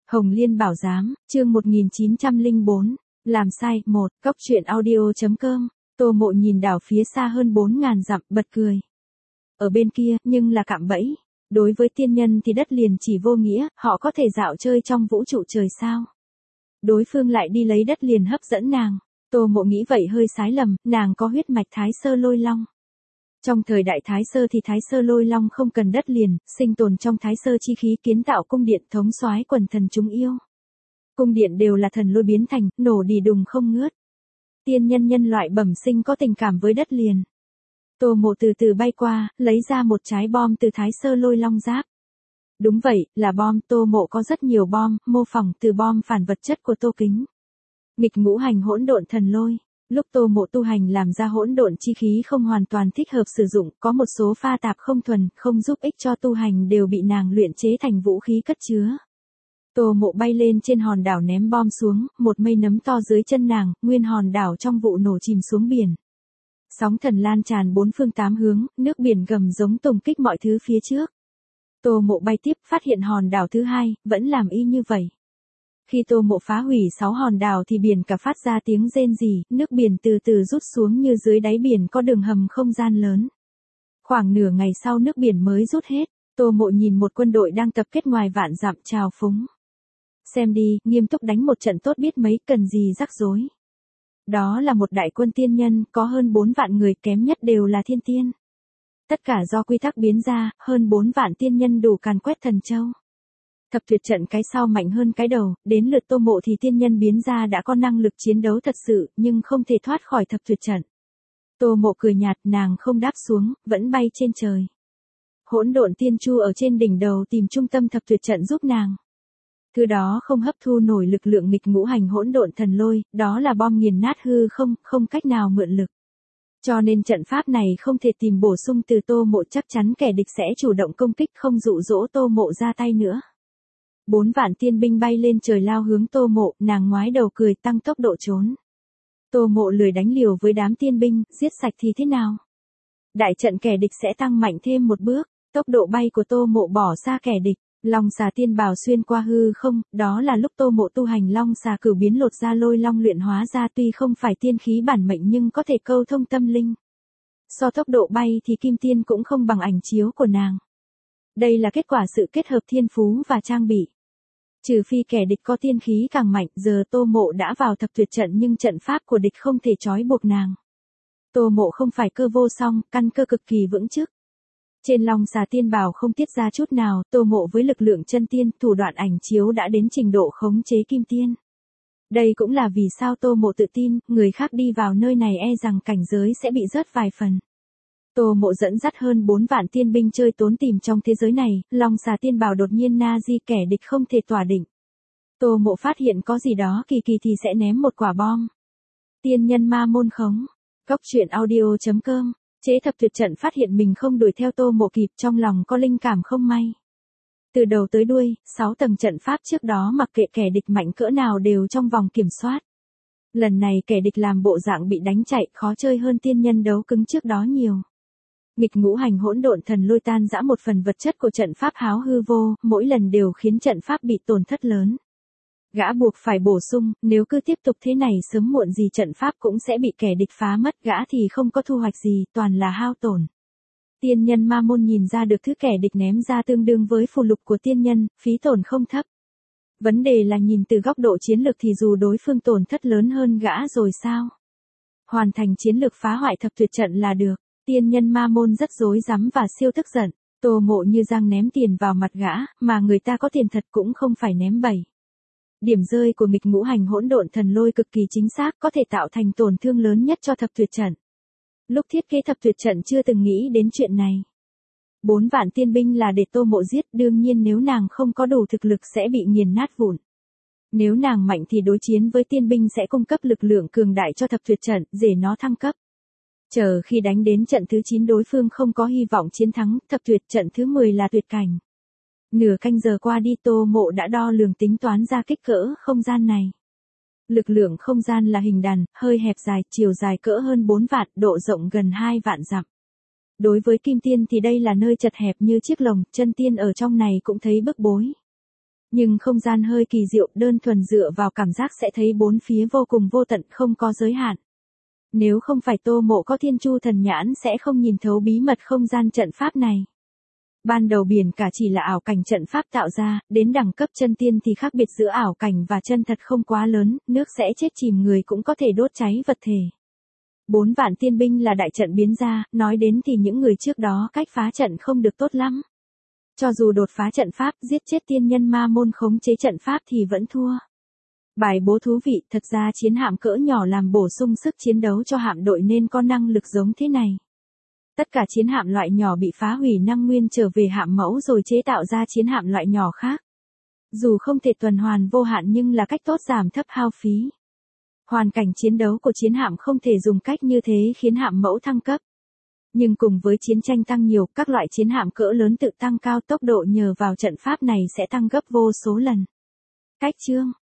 Hồng Liên Bảo Giám, chương 1904, làm sai, 1, Cóc truyện audio.com, Tô Mộ nhìn đảo phía xa hơn 4.000 dặm, bật cười. Ở bên kia, nhưng là cạm bẫy. Đối với tiên nhân thì đất liền chỉ vô nghĩa, họ có thể dạo chơi trong vũ trụ trời sao. Đối phương lại đi lấy đất liền hấp dẫn nàng. Tô Mộ nghĩ vậy hơi sái lầm, nàng có huyết mạch Thái Sơ Lôi Long. Trong thời đại Thái Sơ thì Thái Sơ Lôi Long không cần đất liền, sinh tồn trong Thái Sơ chi khí kiến tạo cung điện thống soái quần thần chúng yêu. Cung điện đều là thần lôi biến thành, nổ đì đùng không ngớt. Tiên nhân loại bẩm sinh có tình cảm với đất liền. Tô Mộ từ từ bay qua, lấy ra một trái bom từ Thái Sơ Lôi Long giáp. Đúng vậy, là bom. Tô Mộ có rất nhiều bom, mô phỏng từ bom phản vật chất của Tô Kính. Nghịch ngũ hành hỗn độn thần lôi. Lúc Tô Mộ tu hành làm ra hỗn độn chi khí không hoàn toàn thích hợp sử dụng, có một số pha tạp không thuần, không giúp ích cho tu hành đều bị nàng luyện chế thành vũ khí cất chứa. Tô Mộ bay lên trên hòn đảo ném bom xuống, một mây nấm to dưới chân nàng, nguyên hòn đảo trong vụ nổ chìm xuống biển. Sóng thần lan tràn bốn phương tám hướng, nước biển gầm giống tùng kích mọi thứ phía trước. Tô Mộ bay tiếp, phát hiện hòn đảo thứ hai, vẫn làm y như vậy. Khi Tô Mộ phá hủy 6 hòn đảo thì biển cả phát ra tiếng rên rỉ, nước biển từ từ rút xuống như dưới đáy biển có đường hầm không gian lớn. Khoảng nửa ngày sau nước biển mới rút hết, Tô Mộ nhìn một quân đội đang tập kết ngoài vạn dặm chào phúng. Xem đi, nghiêm túc đánh một trận tốt biết mấy, cần gì rắc rối. Đó là một đại quân tiên nhân, có hơn 4 vạn người, kém nhất đều là thiên tiên. Tất cả do quy tắc biến ra, hơn 4 vạn tiên nhân đủ càn quét thần châu. Thập tuyệt trận cái sau mạnh hơn cái đầu, đến lượt Tô Mộ thì tiên nhân biến ra đã có năng lực chiến đấu thật sự, nhưng không thể thoát khỏi thập tuyệt trận. Tô Mộ cười nhạt, nàng không đáp xuống, vẫn bay trên trời. Hỗn độn tiên chu ở trên đỉnh đầu tìm trung tâm thập tuyệt trận giúp nàng. Thứ đó không hấp thu nổi lực lượng nghịch ngũ hành hỗn độn thần lôi, đó là bom nghiền nát hư không, không cách nào mượn lực. Cho nên trận pháp này không thể tìm bổ sung từ Tô Mộ, chắc chắn kẻ địch sẽ chủ động công kích, không dụ dỗ Tô Mộ ra tay nữa. 4 vạn tiên binh bay lên trời lao hướng Tô Mộ, nàng ngoái đầu cười tăng tốc độ trốn. Tô Mộ lười đánh liều với đám tiên binh, giết sạch thì thế nào? Đại trận kẻ địch sẽ tăng mạnh thêm một bước, tốc độ bay của Tô Mộ bỏ xa kẻ địch. Long xà tiên bào xuyên qua hư không, đó là lúc Tô Mộ tu hành long xà cửu biến lột ra lôi long luyện hóa ra, tuy không phải tiên khí bản mệnh nhưng có thể câu thông tâm linh. So tốc độ bay thì kim tiên cũng không bằng ảnh chiếu của nàng. Đây là kết quả sự kết hợp thiên phú và trang bị. Trừ phi kẻ địch có tiên khí càng mạnh, giờ Tô Mộ đã vào thập tuyệt trận nhưng trận pháp của địch không thể trói buộc nàng. Tô Mộ không phải cơ vô song, căn cơ cực kỳ vững chắc. Trên long xà tiên bào không tiết ra chút nào, Tô Mộ với lực lượng chân tiên, thủ đoạn ảnh chiếu đã đến trình độ khống chế kim tiên. Đây cũng là vì sao Tô Mộ tự tin, người khác đi vào nơi này e rằng cảnh giới sẽ bị rớt vài phần. Tô Mộ dẫn dắt hơn 4 vạn tiên binh chơi tốn tìm trong thế giới này, long xà tiên bào đột nhiên na di, kẻ địch không thể tỏa định. Tô Mộ phát hiện có gì đó kỳ kỳ thì sẽ ném một quả bom. Tiên nhân ma môn khống. Cóc truyện audio.com. Chế thập tuyệt trận phát hiện mình không đuổi theo Tô Mộ kịp, trong lòng có linh cảm không may. Từ đầu tới đuôi, 6 tầng trận pháp trước đó mặc kệ kẻ địch mạnh cỡ nào đều trong vòng kiểm soát. Lần này kẻ địch làm bộ dạng bị đánh chạy, khó chơi hơn tiên nhân đấu cứng trước đó nhiều. Nghịch ngũ hành hỗn độn thần lôi tan rã một phần vật chất của trận pháp háo hư vô, mỗi lần đều khiến trận pháp bị tổn thất lớn. Gã buộc phải bổ sung, nếu cứ tiếp tục thế này sớm muộn gì trận pháp cũng sẽ bị kẻ địch phá mất, gã thì không có thu hoạch gì, toàn là hao tổn. Tiên nhân ma môn nhìn ra được thứ kẻ địch ném ra tương đương với phù lục của tiên nhân, phí tổn không thấp. Vấn đề là nhìn từ góc độ chiến lược thì dù đối phương tổn thất lớn hơn gã rồi sao? Hoàn thành chiến lược phá hoại thập tuyệt trận là được. Tiên nhân ma môn rất rối rắm và siêu tức giận. Tô Mộ như giang ném tiền vào mặt gã, mà người ta có tiền thật cũng không phải ném bậy. Điểm rơi của nghịch ngũ hành hỗn độn thần lôi cực kỳ chính xác, có thể tạo thành tổn thương lớn nhất cho thập tuyệt trận. Lúc thiết kế thập tuyệt trận chưa từng nghĩ đến chuyện này. 4 vạn tiên binh là để Tô Mộ giết, đương nhiên nếu nàng không có đủ thực lực sẽ bị nghiền nát vụn. Nếu nàng mạnh thì đối chiến với tiên binh sẽ cung cấp lực lượng cường đại cho thập tuyệt trận, để nó thăng cấp. Chờ khi đánh đến trận thứ 9 đối phương không có hy vọng chiến thắng, thập tuyệt trận thứ 10 là tuyệt cảnh. Nửa canh giờ qua đi, Tô Mộ đã đo lường tính toán ra kích cỡ không gian này. Lực lượng không gian là hình đàn, hơi hẹp dài, chiều dài cỡ hơn 4 vạn, độ rộng gần 2 vạn dặm. Đối với kim tiên thì đây là nơi chật hẹp như chiếc lồng, chân tiên ở trong này cũng thấy bức bối. Nhưng không gian hơi kỳ diệu, đơn thuần dựa vào cảm giác sẽ thấy bốn phía vô cùng vô tận, không có giới hạn. Nếu không phải Tô Mộ có Thiên Chu thần nhãn sẽ không nhìn thấu bí mật không gian trận pháp này. Ban đầu biển cả chỉ là ảo cảnh trận pháp tạo ra, đến đẳng cấp chân tiên thì khác biệt giữa ảo cảnh và chân thật không quá lớn, nước sẽ chết chìm người cũng có thể đốt cháy vật thể. 4 vạn tiên binh là đại trận biến ra, nói đến thì những người trước đó cách phá trận không được tốt lắm. Cho dù đột phá trận pháp, giết chết tiên nhân ma môn khống chế trận pháp thì vẫn thua. Bài bố thú vị, thật ra chiến hạm cỡ nhỏ làm bổ sung sức chiến đấu cho hạm đội nên có năng lực giống thế này. Tất cả chiến hạm loại nhỏ bị phá hủy năng nguyên trở về hạm mẫu rồi chế tạo ra chiến hạm loại nhỏ khác. Dù không thể tuần hoàn vô hạn nhưng là cách tốt giảm thấp hao phí. Hoàn cảnh chiến đấu của chiến hạm không thể dùng cách như thế khiến hạm mẫu thăng cấp. Nhưng cùng với chiến tranh tăng nhiều, các loại chiến hạm cỡ lớn tự tăng cao tốc độ nhờ vào trận pháp này sẽ tăng gấp vô số lần. Cách chương